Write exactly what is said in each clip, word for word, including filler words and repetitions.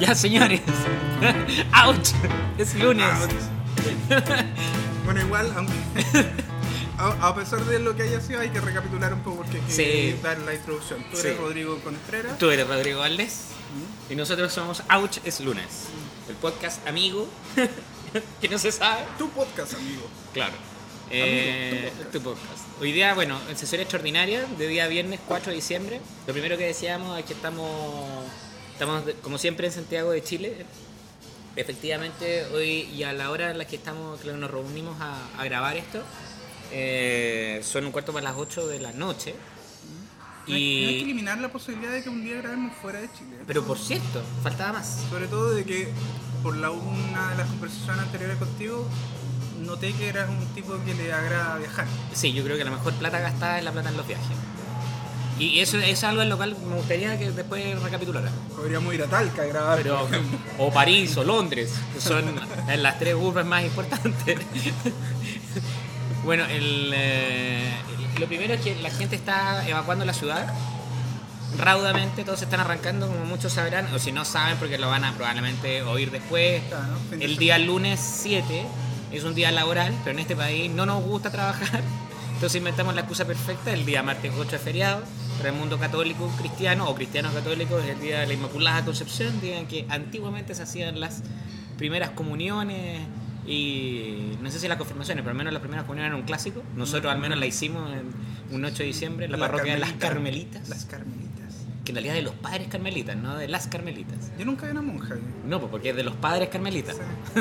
Ya, señores. ¡Auch! Es lunes. Ouch. Bueno, igual, aunque, a, a pesar de lo que haya sido, hay que recapitular un poco porque hay que Sí. dar la introducción. Tú eres Sí. Rodrigo Contreras. Tú eres Rodrigo Valdés. Y nosotros somos Ouch es lunes. El podcast amigo que no se sabe. Tu podcast, amigo. Claro. Eh, Amigo, tu podcast. Hoy día, bueno, en sesión extraordinaria de día viernes cuatro de diciembre. Lo primero que decíamos es que estamos, estamos de- como siempre en Santiago de Chile. Efectivamente, hoy y a la hora en la que estamos, que nos reunimos a, a grabar esto, eh, son un cuarto para las ocho de la noche. No hay, no hay que Y, eliminar la posibilidad de que un día grabemos fuera de Chile. pero por cierto, faltaba más. Sobre todo de que por la una de las conversaciones anteriores contigo noté que eras un tipo que le agrada viajar. Sí, yo creo que la mejor plata gastada es la plata en los viajes. Y eso, eso es algo en lo cual me gustaría que después recapitulara. Podríamos ir a Talca a grabar. Pero, por ejemplo. o París o Londres, que son las tres urbes más importantes. Bueno, el, eh, lo primero es que la gente está evacuando la ciudad raudamente, todos se están arrancando, como muchos sabrán, o si no saben porque lo van a probablemente oír después. Claro, ¿no? Fin de El semana. día lunes siete es un día laboral, pero en este país no nos gusta trabajar. Entonces inventamos la excusa perfecta, el día martes ocho es feriado, para el mundo católico cristiano o cristiano católico es el día de la Inmaculada Concepción, día en que antiguamente se hacían las primeras comuniones y no sé si las confirmaciones, pero al menos las primeras comuniones eran un clásico. Nosotros al menos la hicimos en un ocho de diciembre en la, La parroquia de las Carmelita. Carmelitas, Las Carmelitas. que en realidad es de los padres carmelitas, no de las carmelitas. Yo nunca vi una monja. ¿Eh? No, pues porque es de los padres carmelitas. Sí.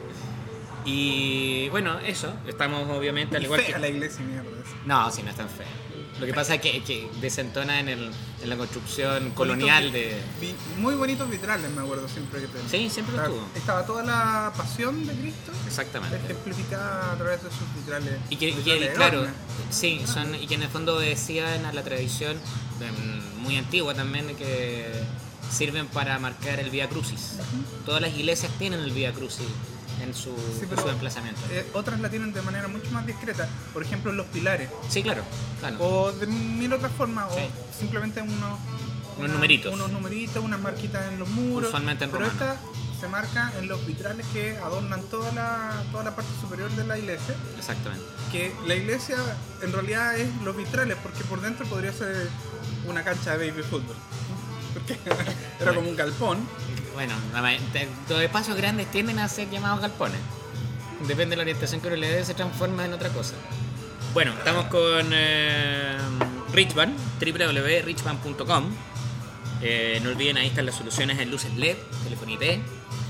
Y bueno, eso, estamos obviamente al Y igual fea que... la iglesia, mierda. No, sí, no es tan feo. Lo que pasa es que, que desentona en, el, en la construcción colonial de... Vi- Muy bonitos vitrales, me acuerdo siempre que tenía. Sí, siempre lo Estaba- estuvo. Estaba toda la pasión de Cristo Exactamente. ejemplificada a través de sus vitrales. Y que, y que, vitrales claro, enormes. sí, son, y que en el fondo decían a la tradición em, muy antigua también de que sirven para marcar el Vía Crucis. Todas las iglesias tienen el Vía Crucis en su, Sí, en pero, su emplazamiento. eh, otras la tienen de manera mucho más discreta. Por ejemplo, en los pilares. Sí, claro, claro. O de mil otras formas. Sí. O simplemente unos, Unos numeritos. Unos numeritos, unas marquitas en los muros. Usualmente en Pero romano. esta se marca en los vitrales que adornan toda la, toda la parte superior de la iglesia. Exactamente. Que la iglesia en realidad es los vitrales, porque por dentro podría ser una cancha de baby fútbol. Porque era como un galpón. Bueno, la ma- te- los espacios grandes tienden a ser llamados galpones. Depende de la orientación que uno le dé, se transforma en otra cosa. Bueno, estamos con eh, Richband, doble u doble u doble u punto richband punto com. Eh, no olviden, ahí están las soluciones en luces L E D, telefonía I P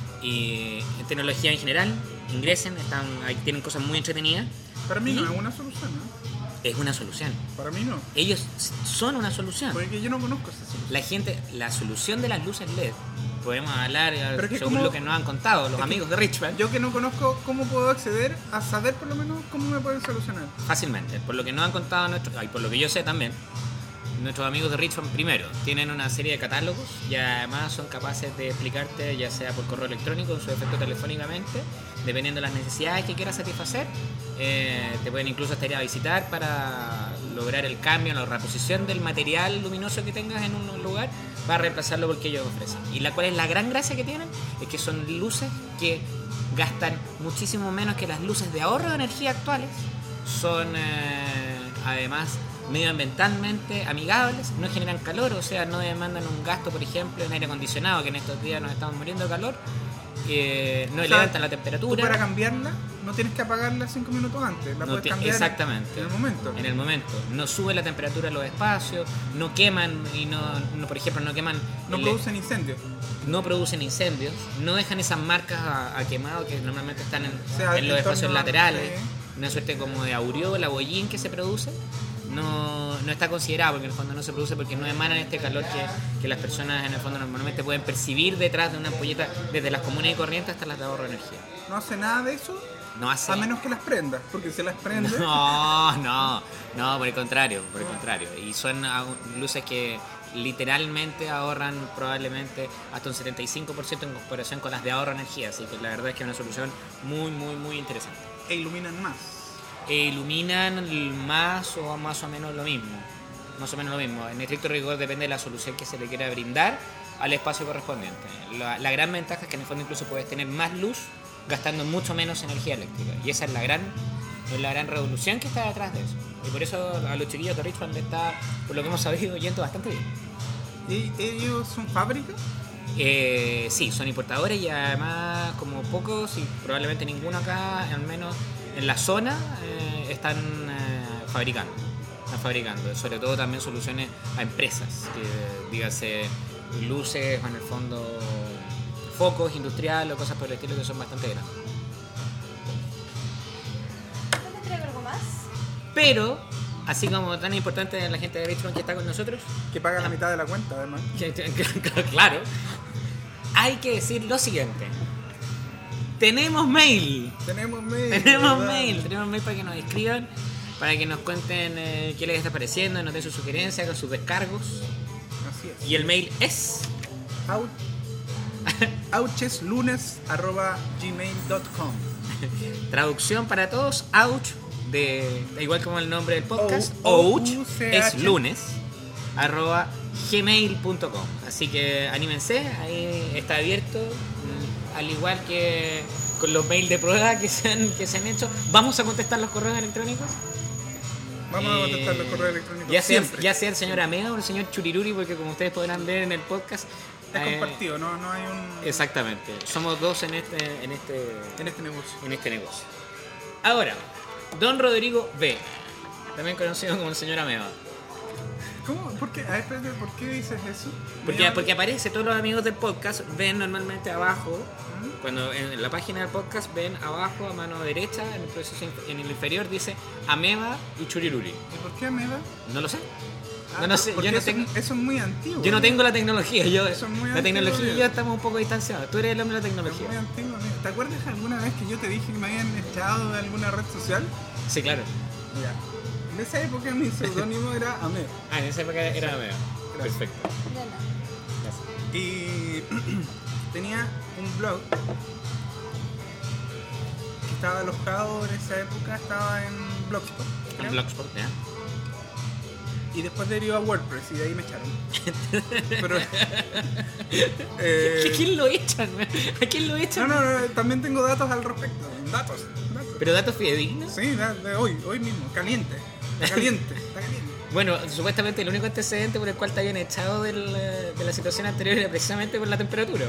y en tecnología en general. Ingresen, están, ahí tienen cosas muy entretenidas. Para mí no ¿Y? es una solución, ¿no? Es una solución. Para mí no. Ellos son una solución. Porque yo no conozco esa solución. La gente, la solución de las luces L E D, podemos hablar eh, Pero es que según como- lo que nos han contado los es que amigos de Richband. Yo que no conozco cómo puedo acceder a saber por lo menos cómo me pueden solucionar. Fácilmente, por lo que nos han contado nuestros, y por lo que yo sé también, nuestros amigos de Richmond primero tienen una serie de catálogos y además son capaces de explicarte, ya sea por correo electrónico o en su defecto telefónicamente, dependiendo de las necesidades que quieras satisfacer. Eh, te pueden incluso hasta ir a visitar para lograr el cambio, la reposición del material luminoso que tengas en un lugar para reemplazarlo por el que ellos ofrecen. Y la cual es la gran gracia que tienen, es que son luces que gastan muchísimo menos que las luces de ahorro de energía actuales. Son eh, además medioambientalmente amigables, no generan calor, o sea, no demandan un gasto, por ejemplo, en aire acondicionado, que en estos días nos estamos muriendo de calor, eh, no O sea, levantan la Tú temperatura. para cambiarla no tienes que apagarla cinco minutos antes. La No puedes ti- cambiar exactamente. en el momento. En el momento. No sube la temperatura de los espacios, no queman y no, no por ejemplo, no queman. No el- producen incendios. no producen incendios, no dejan esas marcas a, a quemado que normalmente están en, O sea, en los en espacios torno a- laterales, sí. una suerte como de aureola, bollín que se produce, no, no está considerado porque en el fondo no se produce porque no emanan este calor que, que las personas en el fondo normalmente pueden percibir detrás de una ampolleta desde las comunes y corrientes hasta las de ahorro de energía. No hace nada de eso No hace... a menos que las prendas. Porque si las prendes, No, no, no, por el contrario, por el contrario. Y son ah, luces que literalmente ahorran probablemente hasta un setenta y cinco por ciento en comparación con las de ahorro de energía, así que la verdad es que es una solución muy, muy, muy interesante. e iluminan más. E iluminan más o más o menos lo mismo. más o menos lo mismo. En estricto rigor depende de la solución que se le quiera brindar al espacio correspondiente. La, la gran ventaja es que en el fondo incluso puedes tener más luz gastando mucho menos energía eléctrica. Y esa es la gran, es la gran revolución que está detrás de eso. Y por eso a los chiquillos de Richmond le está, por lo que hemos sabido, yendo bastante bien. ¿Y ellos son fábricas? Eh, sí, son importadores y además como pocos y probablemente ninguno acá, al menos en la zona, eh, están eh, fabricando. Están fabricando, sobre todo también soluciones a empresas, que dígase luces o en el fondo focos industriales o cosas por el estilo que son bastante grandes. ¿No te traigo algo más? Pero, así como tan importante la gente de Richmond que está con nosotros, Que paga la mitad de la cuenta, además. que- que- claro, hay que decir lo siguiente. Tenemos mail. Tenemos mail. Tenemos ¿verdad? mail, tenemos mail para que nos escriban, para que nos cuenten eh, qué les está pareciendo, nos den sus sugerencias, con sus descargos. Así es. Y el mail es Out, oucheslunes arroba gmail punto com. traducción para todos, ouch, de, da igual como el nombre del podcast, O- ouch, O U C H. es lunes, arroba gmail punto com. Así que anímense, ahí está abierto, mm, al igual que con los mails de prueba que se han, que se han hecho. Vamos a contestar los correos electrónicos. Vamos a Eh, contestar los correos electrónicos. Ya sea, siempre. ya sea el señor Amea o el señor Churiruri, porque como ustedes podrán ver en el podcast, Es eh, compartido, no, no hay un. exactamente, somos dos en este, en este, En este negocio. en este negocio. Ahora, Don Rodrigo B, también conocido como el señor Ameba. ¿Cómo? ¿Por qué? A ver, espérate, ¿por qué dices eso? Porque, Mira, porque aparece, todos los amigos del podcast ven normalmente abajo, ¿Mm? cuando en la página del podcast ven abajo a mano derecha, en el proceso inf- en el inferior dice Ameba y Churiruri. ¿Y por qué Ameba? No lo sé. Ah, No, no sé, porque yo no eso, tengo, eso es muy antiguo. yo no tengo la tecnología, yo, Eso es muy la antiguo, tecnología y bien. yo estamos un poco distanciados. Tú eres el hombre de la Es tecnología. muy antiguo. Mira. ¿Te acuerdas alguna vez que yo te dije que me habían echado de alguna red social? Sí, claro. Ya. En esa época mi seudónimo era Ameba. Ah, en esa época era Ameba. Gracias. Perfecto. De nada. Gracias. Y tenía un blog que estaba alojado en esa época, estaba en Blogspot, creo. En Blogspot, ¿ya? Y después derivó a WordPress y de ahí me echaron. Pero. eh, ¿A quién lo echan? ¿A quién lo echan? no, no, no, también tengo datos al respecto. Datos, datos. ¿Pero datos fidedignos? Sí, da- de hoy, hoy mismo, caliente. Está caliente, está caliente. Bueno, supuestamente el único antecedente por el cual te habían echado del, eh, de la situación anterior era precisamente por la temperatura.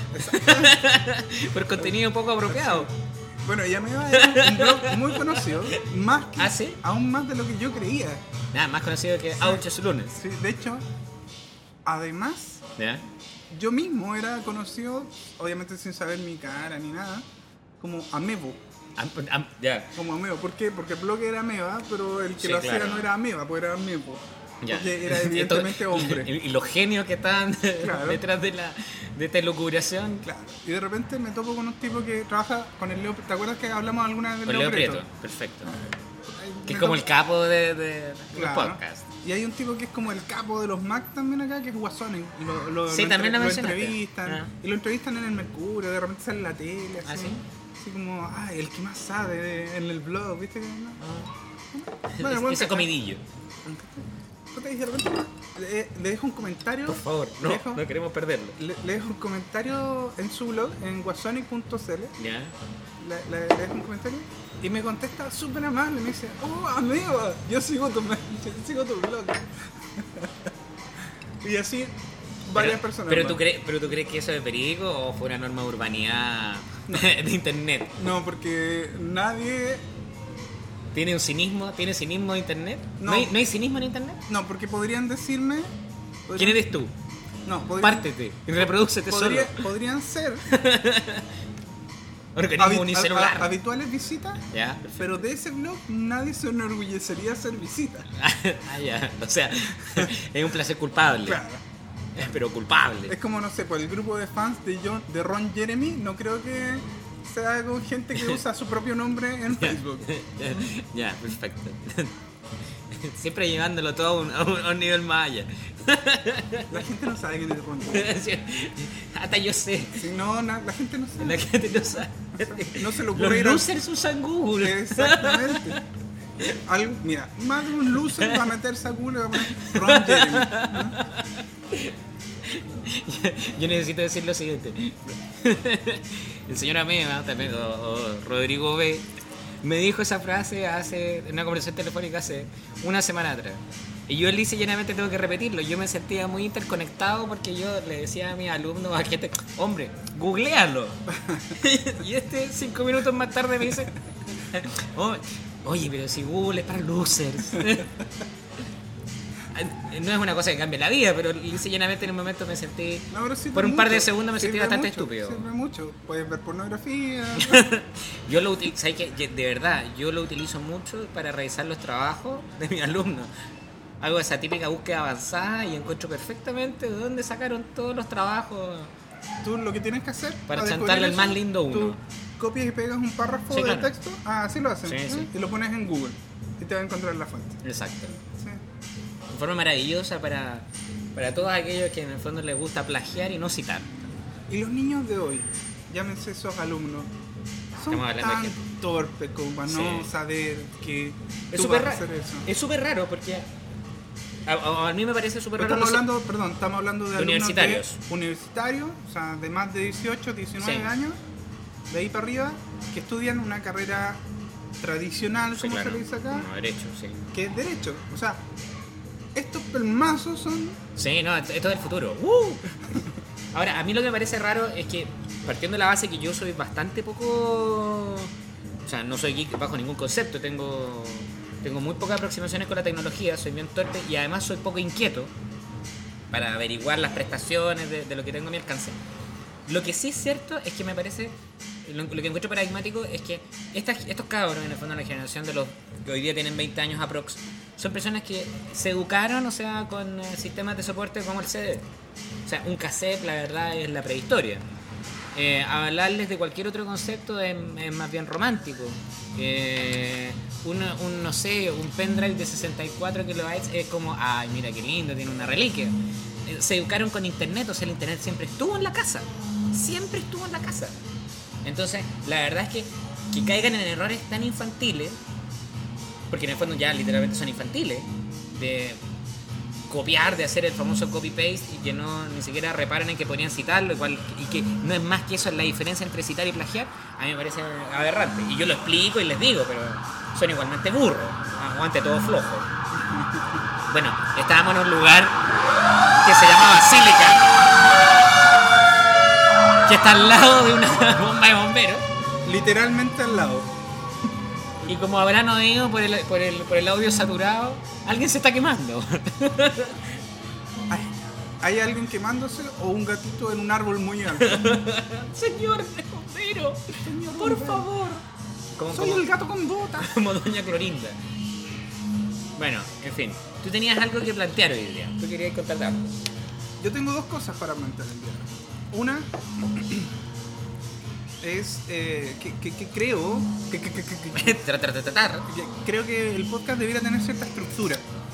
Por contenido poco apropiado. Bueno, ya me iba a era un blog muy conocido, más que, ¿Ah, sí? aún más de lo que yo creía. Nada, más conocido que Ouches Lunes. Sí, de hecho, además, ¿Ya? yo mismo era conocido, obviamente sin saber mi cara ni nada, como Amebo. Am- am- ya. Como Amebo. ¿Por qué? Porque el blog era Ameba, pero el que Sí, lo hacía claro. no era Ameba, pues era Amebo. Ya. Porque era evidentemente hombre. Y, y los genios que estaban Claro. detrás de, la, de esta lucubración. Claro. Y de repente me topo con un tipo que trabaja con el Leo. ¿Te acuerdas que hablamos alguna vez del Con Leo Leo Prieto. Prieto? Perfecto. Ahí Que me es como topo- el capo de, de, de Claro. los podcasts. Y hay un tipo que es como el capo de los Mac también acá, que es Guasón. Y lo, lo, Sí, lo también lo entre- mencionaste. entrevistan. Ah. Y lo entrevistan en el Mercurio, de repente sale en la tele, así. ¿Ah, sí? Así como, ay, el que más sabe de- en el blog, ¿viste? No. Ese- bueno, ese cacha. comidillo. Puta, y de repente le, le dejo un comentario. Por favor, le no, dejo, no queremos perderlo. le, le dejo un comentario en su blog, en guasonic punto c l. Ya. Le, le- le dejo un comentario y me contesta súper amable. Me dice, oh, amigo, yo sigo tu, yo sigo tu blog. Y así varias pero, personas. Pero más. tú, crees, ¿Pero tú crees que eso es verídico o fue una norma de urbanidad de internet? No, porque nadie. ¿Tiene un cinismo? ¿Tiene cinismo de internet? No. ¿No, hay, ¿no hay cinismo en internet? No, porque podrían decirme. podrían- ¿Quién eres tú? No, podrían, Pártete y reprodúcete podría- solo. podrían ser Organismo habi- unicelular. a- a- habituales visitas, Ya, perfecto. pero de ese blog nadie se enorgullecería hacer visitas. Ah, ya. O sea, es un placer culpable. Claro. Pero culpable. Es como, no sé, pues el grupo de fans de, John, de Ron Jeremy, no creo que sea con gente que usa su propio nombre en Facebook. Ya, perfecto. Siempre llevándolo todo a un, a un- a un nivel más allá. La gente no sabe quién es Ron Jeremy. Hasta yo sé. Si no, na- la gente no La sabe. gente no sabe. No se le ocurre ir Los a- losers usan Google. Exactamente. Algo, mira, más de un loser va a meterse a Google y va a poner Ron Jeremy, ¿no? Yo necesito decir lo siguiente. El señor Ameba, también, o, o Rodrigo B, me dijo esa frase hace en una conversación telefónica hace una semana atrás. Y yo lisa y llanamente tengo que repetirlo. Yo me sentía muy interconectado porque yo le decía a mis alumnos, a gente, hombre, googlealo. Y este cinco minutos más tarde me dice, oh, oye, pero si Google es para losers. No es una cosa que cambie la vida, pero lisa y llanamente en un momento me sentí, No, pero sirve por un par de mucho, segundos me sentí sirve bastante mucho, estúpido. Sirve mucho. Puedes ver pornografía. Yo lo utilizo, ¿sabes qué? De verdad, yo lo utilizo mucho para revisar los trabajos de mis alumnos. Hago esa típica búsqueda avanzada y encuentro perfectamente de dónde sacaron todos los trabajos. Tú lo que tienes que hacer Para descubrir chantarle el eso, más lindo uno. Tú copias y pegas un párrafo Sí, de claro. texto. Ah, así lo hacen. Sí, ¿eh? sí. Y lo pones en Google. Y te va a encontrar la fuente. Exacto. Sí. Una forma maravillosa para, para todos aquellos que en el fondo les gusta plagiar y no citar. Y los niños de hoy, llámense esos alumnos, son Estamos hablando tan de que- torpes como para no Sí. saber que Es tú súper vas a raro. hacer eso. Es súper raro porque a, a- a mí me parece súper Pero raro. estamos no sé- hablando, perdón, estamos hablando de, De alumnos universitarios. de universitarios, o sea, de más de dieciocho, diecinueve Sí. años, de ahí para arriba, que estudian una carrera tradicional, Sí, como claro. se le dice acá, No, derecho, sí. que es derecho. O sea, estos pelmazos son... Sí, no, esto esto es del futuro. ¡Uh! Ahora, a mí lo que me parece raro es que, partiendo de la base que yo soy bastante poco... O sea, no soy geek bajo ningún concepto, tengo, tengo muy pocas aproximaciones con la tecnología, soy bien torpe y además soy poco inquieto para averiguar las prestaciones de, de lo que tengo a mi alcance. Lo que sí es cierto es que me parece, lo, lo que encuentro paradigmático es que estas, estos cabros, en el fondo la generación de los que hoy día tienen veinte años aprox, son personas que se educaron, o sea, con eh, sistemas de soporte como el C D. O sea, un cassette, la verdad, es la prehistoria. Eh, hablarles de cualquier otro concepto es, es más bien romántico. Eh, un, un, no sé, un pendrive de sesenta y cuatro kilobytes es como, ay, mira qué lindo, tiene una reliquia. Eh, se educaron con internet, o sea, el internet siempre estuvo en la casa. Siempre estuvo en la casa. Entonces, la verdad es que que caigan en errores tan infantiles, porque en el fondo ya literalmente son infantiles, de copiar, de hacer el famoso copy-paste y que no ni siquiera reparen en que podrían citarlo, igual, y que no es más que eso, la diferencia entre citar y plagiar, a mí me parece aberrante. Y yo lo explico y les digo, pero son igualmente burros. Aguante todo flojo. Bueno, estábamos en un lugar que se llama Basílica, que está al lado de una bomba de bomberos. Literalmente al lado. Y como habrán oído por el, por el, por el audio saturado, alguien se está quemando. ¿Hay, hay alguien quemándose o un gatito en un árbol muy alto? Señor bombero, Señor por bombero. favor. Como, Soy como- el gato con botas. como Doña Clorinda. Bueno, en fin. Tú tenías algo que plantear hoy día. Tú querías contarte algo. Yo tengo dos cosas para plantear el día. Una es eh, que, que- que creo que, que- que- que- que- Tra, tra, tra, tra, tra. que creo que el podcast debiera tener cierta estructura.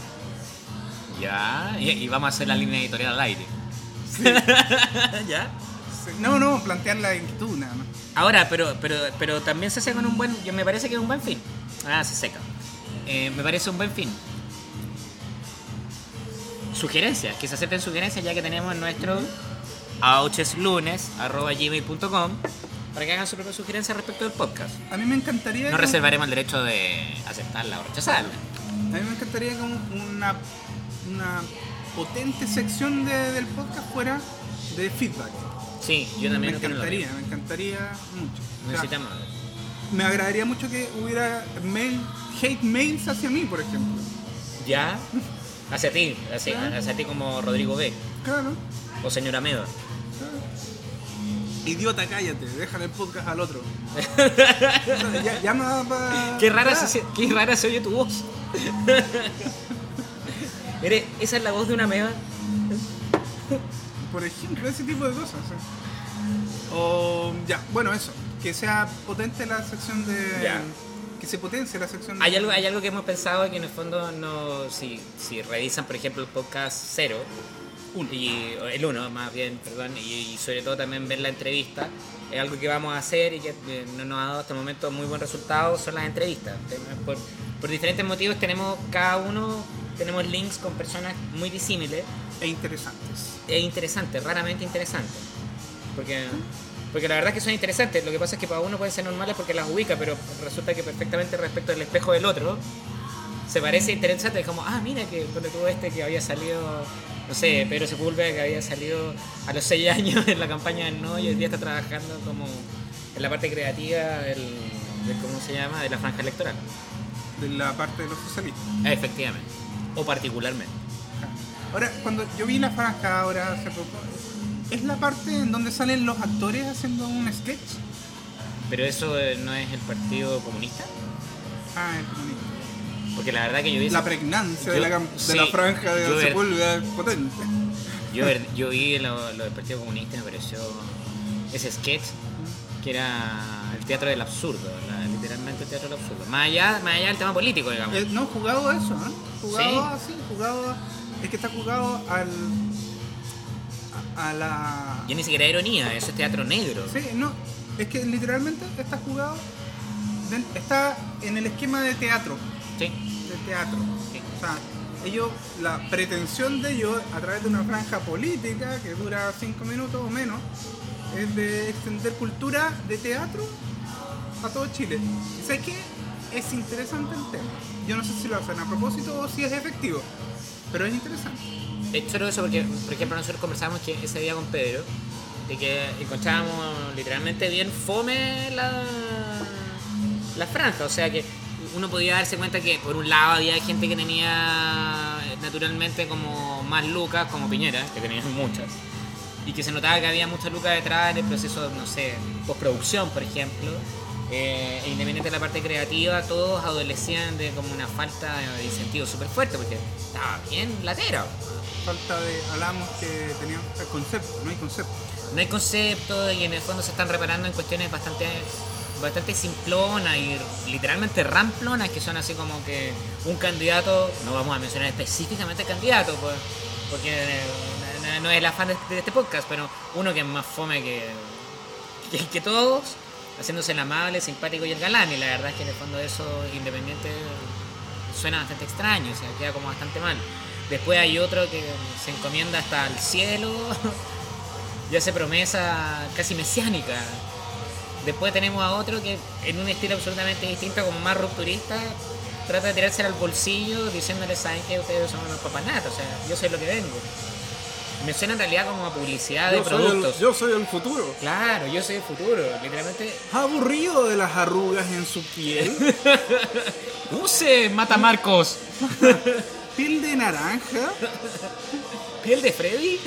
Ya, y, y vamos a hacer la línea editorial al aire. ¿Ya? No, no, plantear la inquietud nada más. Ahora, pero, pero, pero también se hace con un buen... Yo me parece que es un buen fin. Ah, se seca. Eh, me parece un buen fin. Sugerencias, que se acepten sugerencias ya que tenemos nuestro aucheslunes arroba gmail punto com para que hagan su propia sugerencia respecto del podcast. A mí me encantaría No que- reservaremos el derecho de aceptarla o rechazarla. A mí me encantaría que un- una, una potente sección de- del podcast fuera de feedback. Sí, yo también Me opino lo encantaría, mismo. me encantaría mucho. O sea, Necesitamos... me agradaría mucho que hubiera mail, hate mails hacia mí, por ejemplo. ¿Ya? Hacia ti, hacia, Claro. hacia ti como Rodrigo B. Claro. O señora Meda. Idiota, cállate, déjale el podcast al otro. O sea, ya, ya me da pa- Qué rara, ya. se, qué rara se oye tu voz. Eres, esa es la voz de una meba. Por ejemplo, ese tipo de cosas. ¿sí? O ya, bueno, eso. Que sea potente la sección de. Ya. Que se potencie la sección de. Hay algo, hay algo que hemos pensado que en el fondo no, si, si revisan por ejemplo el podcast cero, Uno. y el uno más bien, perdón, y, y sobre todo también ver la entrevista, es algo que vamos a hacer y que eh, no nos ha dado hasta el momento muy buen resultado, son las entrevistas. Es por, por diferentes motivos tenemos, cada uno tenemos links con personas muy disímiles E interesantes. e interesantes, raramente interesantes. Porque, porque la verdad es que son interesantes. Lo que pasa es que para uno pueden ser normales porque las ubica, pero resulta que perfectamente respecto al espejo del otro se parece interesante. Es como, ah, mira que cuando tuvo este que había salido, no sé, Pedro Sepúlveda, que había salido a los seis años en la campaña del No y hoy día está trabajando como en la parte creativa del, del ¿cómo se llama? De la franja electoral. De la parte de los socialistas. Efectivamente. O particularmente. Ahora, cuando yo vi la franja ahora hace poco, ¿es la parte en donde salen los actores haciendo un sketch? Pero eso eh, no es el Partido Comunista. Ah, el comunista. Porque la verdad que yo vi La esa- pregnancia yo- de, la, cam- de sí, la franja de yo ver- Sepúlveda es potente. Yo, ver- yo vi lo, lo del Partido Comunista y me pareció ese sketch que era el teatro del absurdo, la- literalmente el teatro del absurdo. Más allá, más allá del tema político, digamos. Eh, no, jugado a eso, ¿no? Jugado Sí. así, jugado a- es que está jugado al... a, a la... Yo ni siquiera ironía, eso es teatro negro. Sí, no, es que literalmente está jugado, den- está en el esquema de teatro, Sí. de teatro. Sí. O sea, ellos, la pretensión de ellos a través de una franja política que dura cinco minutos o menos, es de extender cultura de teatro a todo Chile. ¿Y sabes qué? Es interesante el tema. Yo no sé si lo hacen a propósito o si es efectivo, pero es interesante. Es solo eso porque, por ejemplo, nosotros conversábamos que ese día con Pedro de que encontrábamos literalmente bien fome la, la franja. O sea que uno podía darse cuenta que por un lado había gente que tenía naturalmente como más lucas, como Piñera, que tenía muchas, y que se notaba que había muchas lucas detrás del proceso, no sé, postproducción, por ejemplo. Eh, e independiente de la parte creativa, todos adolecían de como una falta de incentivo súper fuerte, porque estaba bien latero. Falta de, hablamos que teníamos el concepto, no hay concepto. No hay concepto y en el fondo se están reparando en cuestiones bastante bastante simplonas y literalmente ramplonas, que son así como que un candidato, no vamos a mencionar específicamente el candidato, pues, porque eh, no, no es el afán de, de este podcast, pero uno que es más fome que, que, que todos, haciéndose el amable, simpático y el galán, y la verdad es que en el fondo eso, independiente, suena bastante extraño, o sea, queda como bastante mal. Después hay otro que se encomienda hasta el cielo y hace promesa casi mesiánica. Después tenemos a otro que en un estilo absolutamente distinto, como más rupturista, trata de tirársela al bolsillo diciéndole, ¿saben qué? Ustedes son unos papanatos, o sea, yo soy lo que vengo. Me suena en realidad como a publicidad de Yo soy, productos. el, yo soy el futuro. Claro, yo soy el futuro, literalmente. Aburrido de las arrugas en su piel. ¡Use Matamarcos! Piel de naranja. ¿Piel de Freddy?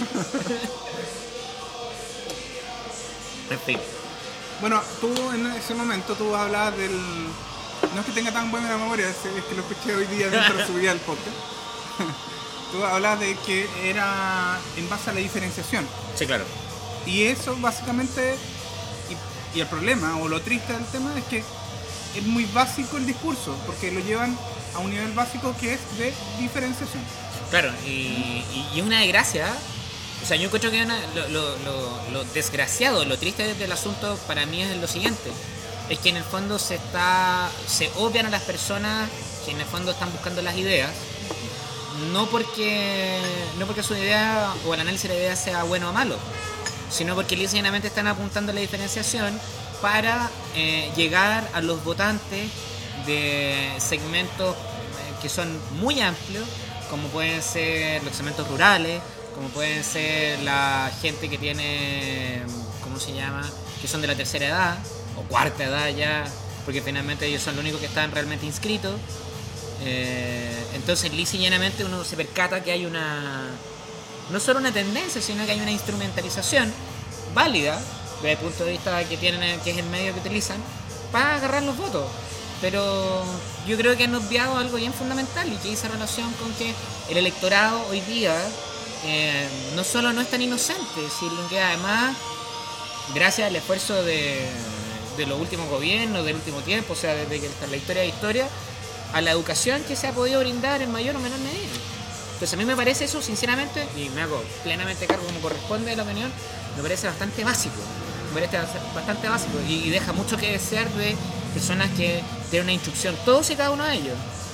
En fin. Bueno, tú en ese momento tú hablabas del... No es que tenga tan buena memoria, es es que lo escuché hoy día mientras subía el podcast. Tú hablabas de que era en base a la diferenciación. Sí, claro. Y eso básicamente... Y, y el problema o lo triste del tema es que es muy básico el discurso, porque lo llevan a un nivel básico que es de diferenciación. Claro, y, y, y es una desgracia. O sea, yo encuentro que una- lo, lo, lo, lo desgraciado, lo triste del asunto para mí es lo siguiente. Es que en el fondo se está se obvian a las personas que en el fondo están buscando las ideas, no porque no porque su idea o el análisis de la idea sea bueno o malo, sino porque lisa y llanamente están apuntando a la diferenciación para eh, llegar a los votantes de segmentos eh, que son muy amplios, como pueden ser los segmentos rurales, como pueden ser la gente que tiene, ¿cómo se llama?, que son de la tercera edad o cuarta edad ya, porque finalmente ellos son los únicos que están realmente inscritos. Eh, entonces lisa y llanamente uno se percata que hay una, no solo una tendencia, sino que hay una instrumentalización válida desde el punto de vista que tienen, que es el medio que utilizan para agarrar los votos. Pero yo creo que han obviado algo bien fundamental, y que hizo relación con que el electorado hoy día eh, no solo no es tan inocente, sino que además, gracias al esfuerzo de, de los últimos gobiernos, del último tiempo, o sea, desde que está la historia de historia, a la educación que se ha podido brindar en mayor o menor medida. Entonces a mí me parece eso, sinceramente, y me hago plenamente cargo como corresponde de la opinión, me parece bastante básico. Me parece bastante básico y, y deja mucho que desear de personas que tienen una instrucción, todos y cada uno de ellos,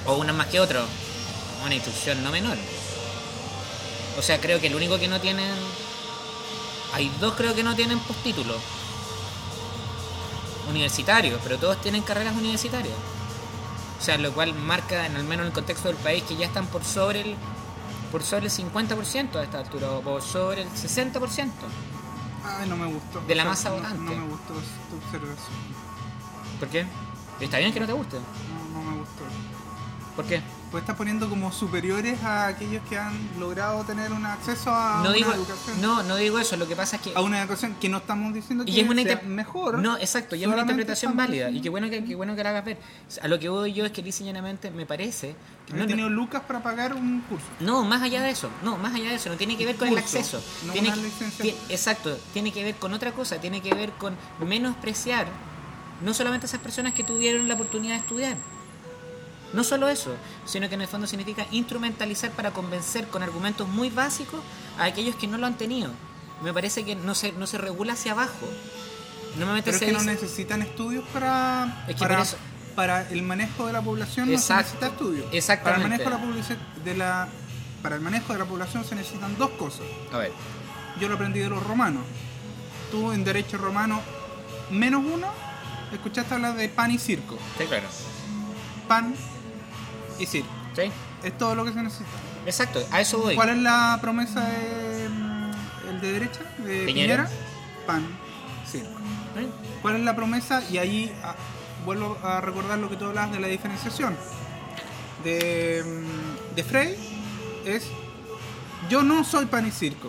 O unas más que otros. Una instrucción no menor. O sea, creo que el único que no tienen... Hay dos creo que no tienen postítulo universitarios, pero todos tienen carreras universitarias. O sea, lo cual marca, en al menos en el contexto del país, que ya están por sobre el por sobre el cincuenta por ciento a esta altura, o por sobre el sesenta por ciento. Ay, no me gustó. De la O sea, masa no- votante. No, me gustó tu observación. ¿Por qué? Está bien que no te guste. No, no me gustó. ¿Por qué? Pues estás poniendo como superiores a aquellos que han logrado tener un acceso a No una digo, educación. no, no digo eso, lo que pasa es que... A una educación que no estamos diciendo que Y es una sea inter- mejor. No, exacto, y es una solamente interpretación estamos válida. Y diciendo qué bueno que, qué bueno que la hagas ver. A lo que voy yo es que lisa y llanamente me parece que No no, he no, tenido lucas para pagar un curso. no, más allá de eso, no, más allá de eso, no tiene que ver con el Curso, acceso. no Tiene una que- licencia. ti- exacto, tiene que ver con otra cosa, tiene que ver con menospreciar no solamente a esas personas que tuvieron la oportunidad de estudiar. No solo eso, sino que en el fondo significa instrumentalizar para convencer con argumentos muy básicos a aquellos que no lo han tenido. Me parece que no se, no se regula hacia abajo. Normalmente Pero es se que no dice- necesitan estudios para, Es que para, por eso- para el manejo de la población. Exacto, no se necesita estudios. exactamente. Para el manejo de la, publici- de la para el manejo de la población se necesitan dos cosas. A ver, Yo lo aprendí de los romanos. Tú en derecho romano menos uno escuchaste hablar de pan y circo. sí, claro. Pan y circo. Sí, Es todo lo que se necesita. exacto, a eso voy. ¿Cuál es la promesa de mm, el de derecha? De Piñera. Piñera. Pan, circo. ¿Eh? ¿Cuál es la promesa? Y ahí ah, vuelvo a recordar lo que tú hablabas de la diferenciación. De, mm, de Frey es yo no soy pan y circo.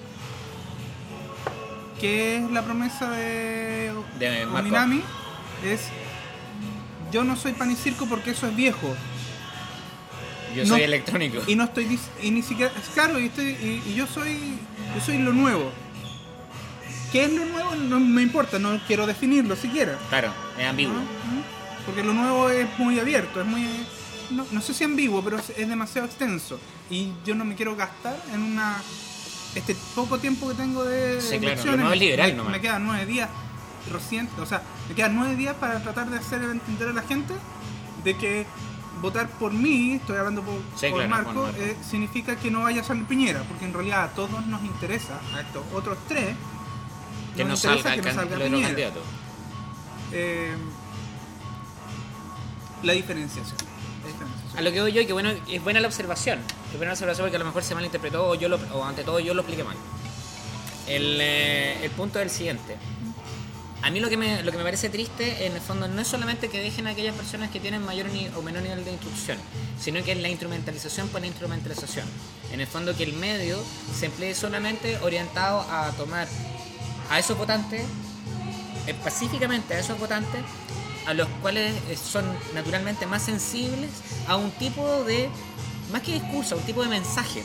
¿Qué es la promesa de, De Marco. Ominami? Es yo no soy pan y circo porque eso es viejo. Yo No- soy electrónico. Y no estoy dis- y ni siquiera es claro y, estoy, y, y yo soy yo soy lo nuevo. ¿Qué es lo nuevo? No me importa, no quiero definirlo siquiera. Claro, es ambiguo. ¿No? ¿No? Porque lo nuevo es muy abierto, es muy no, no sé si ambiguo, pero es, es demasiado extenso y yo no me quiero gastar en una este poco tiempo que tengo de Sí, claro, lo lecciones. nuevo es liberal me, nomás. me quedan nueve días recién, o sea, me quedan nueve días para tratar de hacer entender a la gente de que votar por mí, estoy hablando por, Sí, por claro, Marco, por Marco. eh, significa que no vaya a salir Piñera, porque en realidad a todos nos interesa, a estos otros tres, Que no nos interesa salga el que no can- salga el otro Piñera. candidato. Eh, la diferenciación. La diferenciación. A lo que voy yo, que bueno, es buena la observación. Es buena la observación porque a lo mejor se malinterpretó o, yo lo, o ante todo yo lo expliqué mal. El, eh, el punto es el siguiente. A mí lo que, me, lo que me parece triste, en el fondo, no es solamente que dejen a aquellas personas que tienen mayor ni- o menor nivel de instrucción, sino que es la instrumentalización por la instrumentalización. En el fondo, que el medio se emplee solamente orientado a tomar a esos votantes, específicamente a esos votantes, a los cuales eh, son naturalmente más sensibles a un tipo de, más que discurso, a un tipo de mensaje.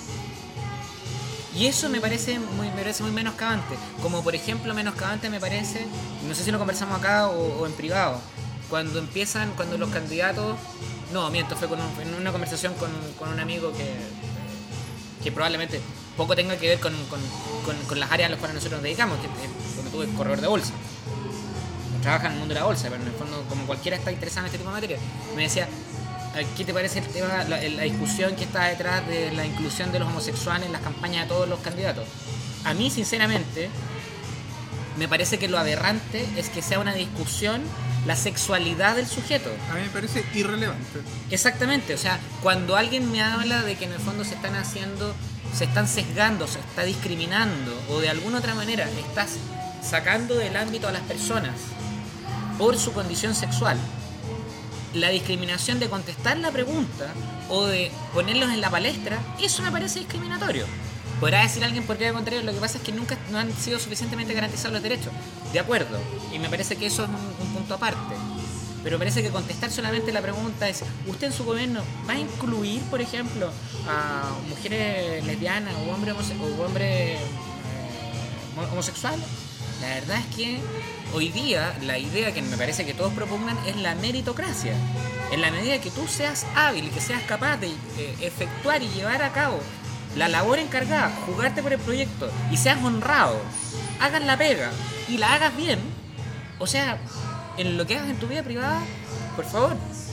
Y eso me parece muy, me parece muy menoscabante. Como por ejemplo menoscabante me parece, no sé si lo conversamos acá o, o en privado, cuando empiezan, cuando los candidatos, no, miento, fue con un- en una conversación con, con un amigo que, que probablemente poco tenga que ver con, con, con, con las áreas a las cuales nosotros nos dedicamos, que es donde tuve corredor de bolsa. Trabaja en el mundo de la bolsa, pero en el fondo como cualquiera está interesado en este tipo de materia. Me decía, ¿qué te parece el tema, la, la discusión que está detrás de la inclusión de los homosexuales en las campañas de todos los candidatos? A mí, sinceramente, me parece que lo aberrante es que sea una discusión la sexualidad del sujeto. A mí me parece irrelevante. Exactamente, o sea, cuando alguien me habla de que en el fondo se están haciendo, se están sesgando, se está discriminando o de alguna otra manera estás sacando del ámbito a las personas por su condición sexual, la discriminación de contestar la pregunta o de ponerlos en la palestra, eso me parece discriminatorio. Podrá decir alguien por qué al contrario, lo que pasa es que nunca no han sido suficientemente garantizados los derechos. De acuerdo, y me parece que eso es un, un punto aparte. Pero parece que contestar solamente la pregunta es, ¿usted en su gobierno va a incluir, por ejemplo, a mujeres lesbianas o hombres homose- o hombres eh, homosexuales? La verdad es que hoy día la idea que me parece que todos propongan es la meritocracia. En la medida que tú seas hábil y que seas capaz de eh, efectuar y llevar a cabo la labor encargada, jugarte por el proyecto y seas honrado, hagas la pega y la hagas bien, o sea, en lo que hagas en tu vida privada, por favor,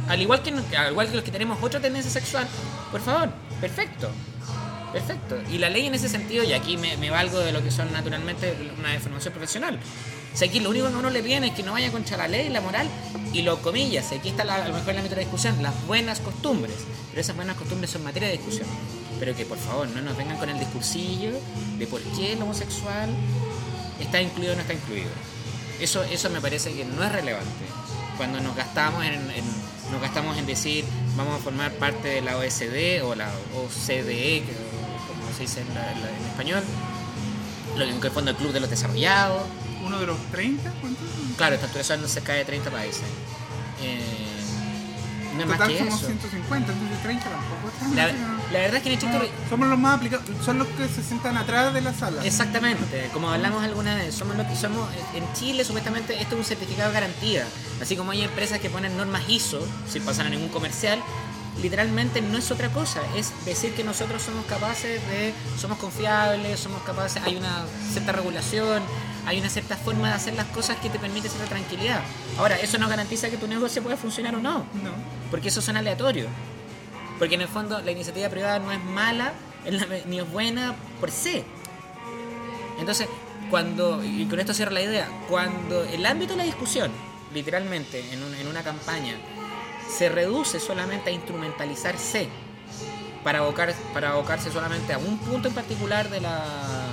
al igual que, al igual que los que tenemos otra tendencia sexual, por favor, perfecto. Perfecto. Y la ley en ese sentido, y aquí me, me valgo de lo que son naturalmente una deformación profesional. O sea, aquí lo único que uno le pide es que no vaya contra la ley, la moral y lo comillas. Aquí está la, a lo mejor el ámbito de la discusión, las buenas costumbres. Pero esas buenas costumbres son materia de discusión. Pero que por favor no nos vengan con el discursillo de por qué el homosexual está incluido o no está incluido. Eso, eso me parece que no es relevante. Cuando nos gastamos en, en, nos gastamos en decir vamos a formar parte de la O S D o la O C D E, que, como se dice en, la, en, la, en español, lo que en el fondo el Club de los Desarrollados. ¿Uno de los treinta? ¿Cuántos? Claro, está actualizando cerca de treinta países. Eh, no es más total que somos eso. ciento cincuenta, entonces treinta tampoco está La, mal. la verdad es que en Chile... No, somos los más aplicados, son los que se sientan atrás de la sala. Exactamente, como hablamos alguna vez, somos lo que somos en Chile. Supuestamente esto es un certificado de garantía, así como hay empresas que ponen normas I S O sin pasar a ningún comercial. Literalmente no es otra cosa, es decir que nosotros somos capaces de, somos confiables, somos capaces, hay una cierta regulación, hay una cierta forma de hacer las cosas que te permite cierta tranquilidad. Ahora, eso no garantiza que tu negocio pueda funcionar o no, No. porque eso son aleatorios. Porque en el fondo la iniciativa privada no es mala ni es buena por sí. Entonces, cuando, y con esto cierro la idea, cuando el ámbito de la discusión, literalmente, en, un, en una campaña, se reduce solamente a instrumentalizarse para, abocar, para abocarse solamente a un punto en particular de, la,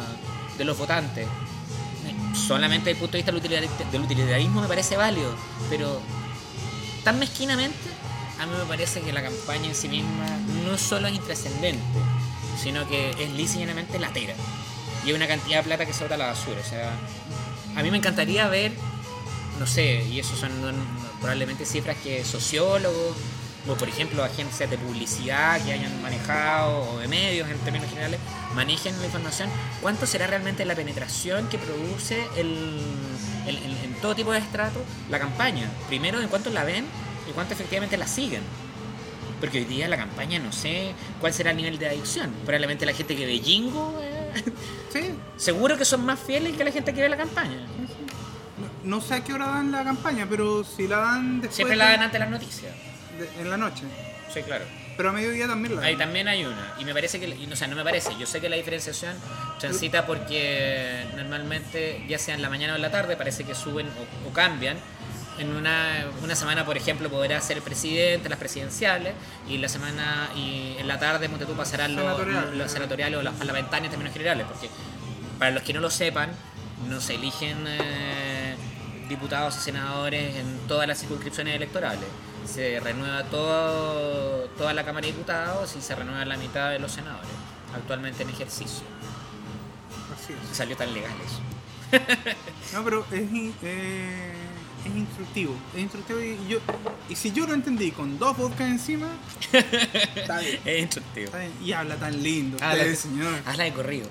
de los votantes, solamente desde el punto de vista del utilitarismo, del utilitarismo me parece válido, pero tan mezquinamente a mí me parece que la campaña en sí misma no solo es intrascendente, sino que es lisa y llanamente latera, y es una cantidad de plata que se bota a la basura. O sea, a mí me encantaría ver, no sé, y eso son probablemente cifras que sociólogos o por ejemplo agencias de publicidad que hayan manejado, o de medios en términos generales, manejen la información, cuánto será realmente la penetración que produce el, el, el, en todo tipo de estrato la campaña. Primero, en cuánto la ven y cuánto efectivamente la siguen. Porque hoy día la campaña, no sé cuál será el nivel de adicción. Probablemente la gente que ve Jingo, eh, Sí. seguro que son más fieles que la gente que ve la campaña. No, no sé a qué hora dan la campaña, pero si la dan después. Siempre la dan antes de las noticias. de- en la noche. Sí, claro. Pero a mediodía también la dan. Ahí también hay una. Y me parece que, y, o sea, no me parece, yo sé que la diferenciación transita porque normalmente, ya sea en la mañana o en la tarde, parece que suben o, o cambian. En una, una semana, por ejemplo, podrá ser el presidente, las presidenciales, y la semana y en la tarde, ponte tú, pasarán los, Senatorial. los senatoriales o las parlamentarias en términos generales, porque para los que no lo sepan, no se eligen eh, diputados y senadores en todas las circunscripciones electorales. Se renueva todo, toda la Cámara de Diputados y se renueva la mitad de los senadores, actualmente en ejercicio. Así es. Salió tan legal eso. No, pero es, in- eh, es instructivo. Es instructivo y yo y si yo lo entendí con dos vodkas encima, está bien. Es instructivo. Está bien. Y habla tan lindo, Habla, usted, señor. habla de corrido.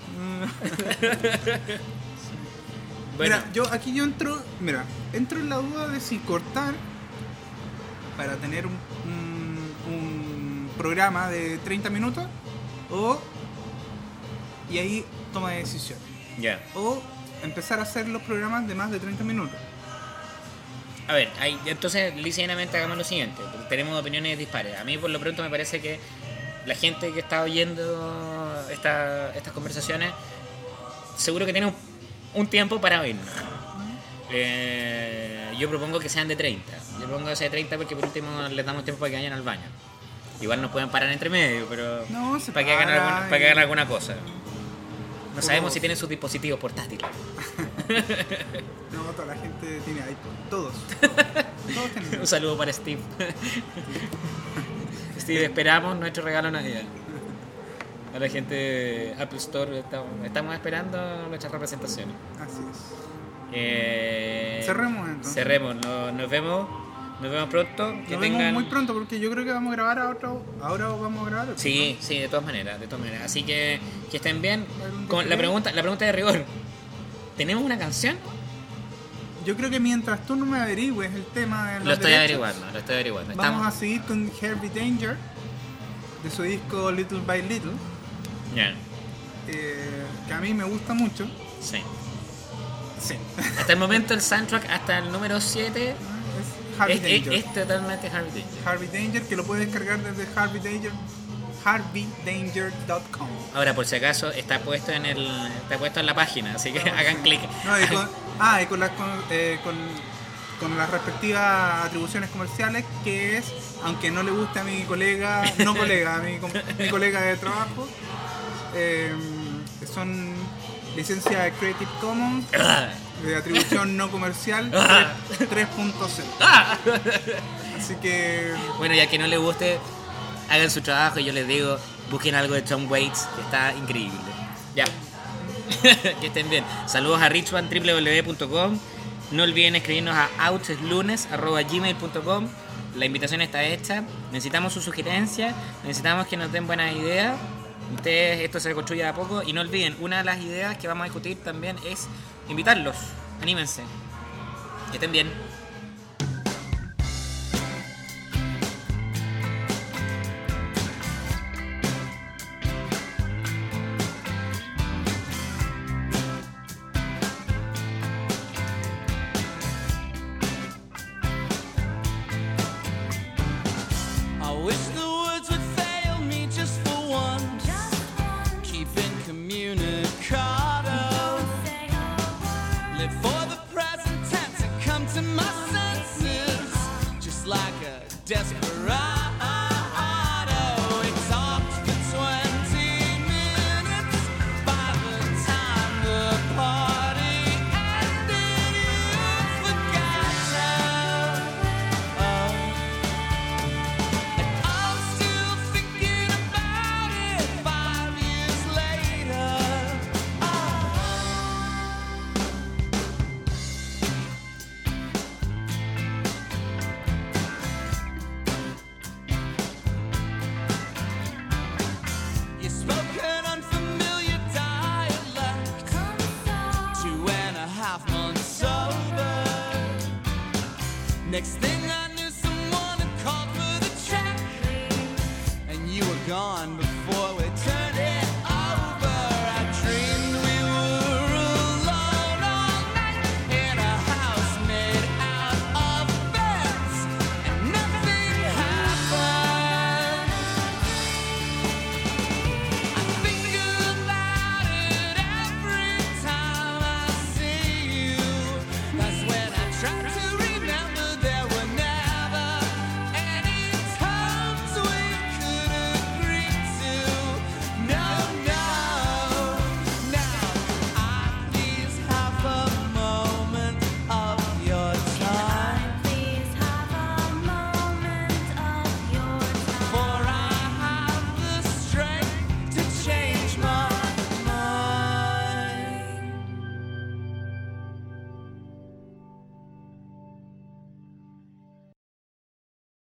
Mm. Bueno, Mira, yo aquí yo entro, mira, entro en la duda de si cortar para tener un, un, un programa de treinta minutos o y ahí toma de decisiones. ya. O empezar a hacer los programas de más de treinta minutos. A ver, hay, entonces ligeramente hagamos lo siguiente, porque tenemos opiniones dispares. A mí por lo pronto me parece que la gente que está oyendo esta, estas conversaciones seguro que tiene un, un tiempo para oírnos. Eh, yo propongo que sean de treinta. Yo propongo que sean de treinta porque por último les damos tiempo para que vayan al baño. Igual nos pueden parar entre medio, pero No, se para que hagan para alguna, para que y- hagan alguna cosa. No Todos. sabemos si tienen sus dispositivos portátiles. No, toda la gente tiene iPod. Todos. Todos tienen Un saludo para Steve. Steve, esperamos nuestro regalo de Navidad. A la gente de Apple Store estamos, estamos esperando nuestras representaciones. Así es. Eh, Cerremos, entonces. Cerremos, no- nos vemos. Nos vemos pronto. Que Nos tengan... vemos muy pronto porque yo creo que vamos a grabar a otro. Ahora vamos a grabar otro. Sí, sí, de todas maneras, de todas maneras. Así que que estén bien. ¿Algún Con la día? pregunta, la pregunta de rigor. ¿Tenemos una canción? Yo creo que mientras tú no me averigües el tema de los Lo estoy derechos, averiguando, lo estoy averiguando. Vamos Estamos... a seguir con Herbie Danger de su disco Little by Little, Ya, eh, que a mí me gusta mucho. sí. Sí. Hasta el momento el soundtrack, hasta el número siete, Harvey Es, es, Danger. es totalmente Harvey Danger. Harvey Danger, que lo puedes descargar desde Harvey Danger, harvey danger punto com. Ahora, por si acaso, está puesto en el está puesto en la página, así que hagan clic. No, y con, ah, y con las, con, eh, con, con las respectivas atribuciones comerciales, que es, aunque no le guste a mi colega, no colega, a mi, com- mi colega de trabajo, eh, son licencia de Creative Commons, de atribución no comercial tres punto cero. Así que Bueno, ya que no les guste, hagan su trabajo y yo les digo, busquen algo de Tom Waits, que está increíble. Ya. Que estén bien. Saludos a richman punto w w w punto com. No olviden escribirnos a outslunes arroba gmail punto com. La invitación está hecha. Necesitamos sus sugerencias, necesitamos que nos den buenas ideas. Ustedes, esto se construye de a poco. Y no olviden, una de las ideas que vamos a discutir también es invitarlos. Anímense. Que estén bien. I wish the words would fail me just for once. Keeping communicado. Live for the present tense and come to my senses. Just like a desperado. We talked for twenty minutes. By the time the party ended, you forgot how. Oh. I'm still thinking about it five years later. You spoke an unfamiliar dialect. Two and a half months sober. Next thing I knew, someone had called for the check, and you were gone before we.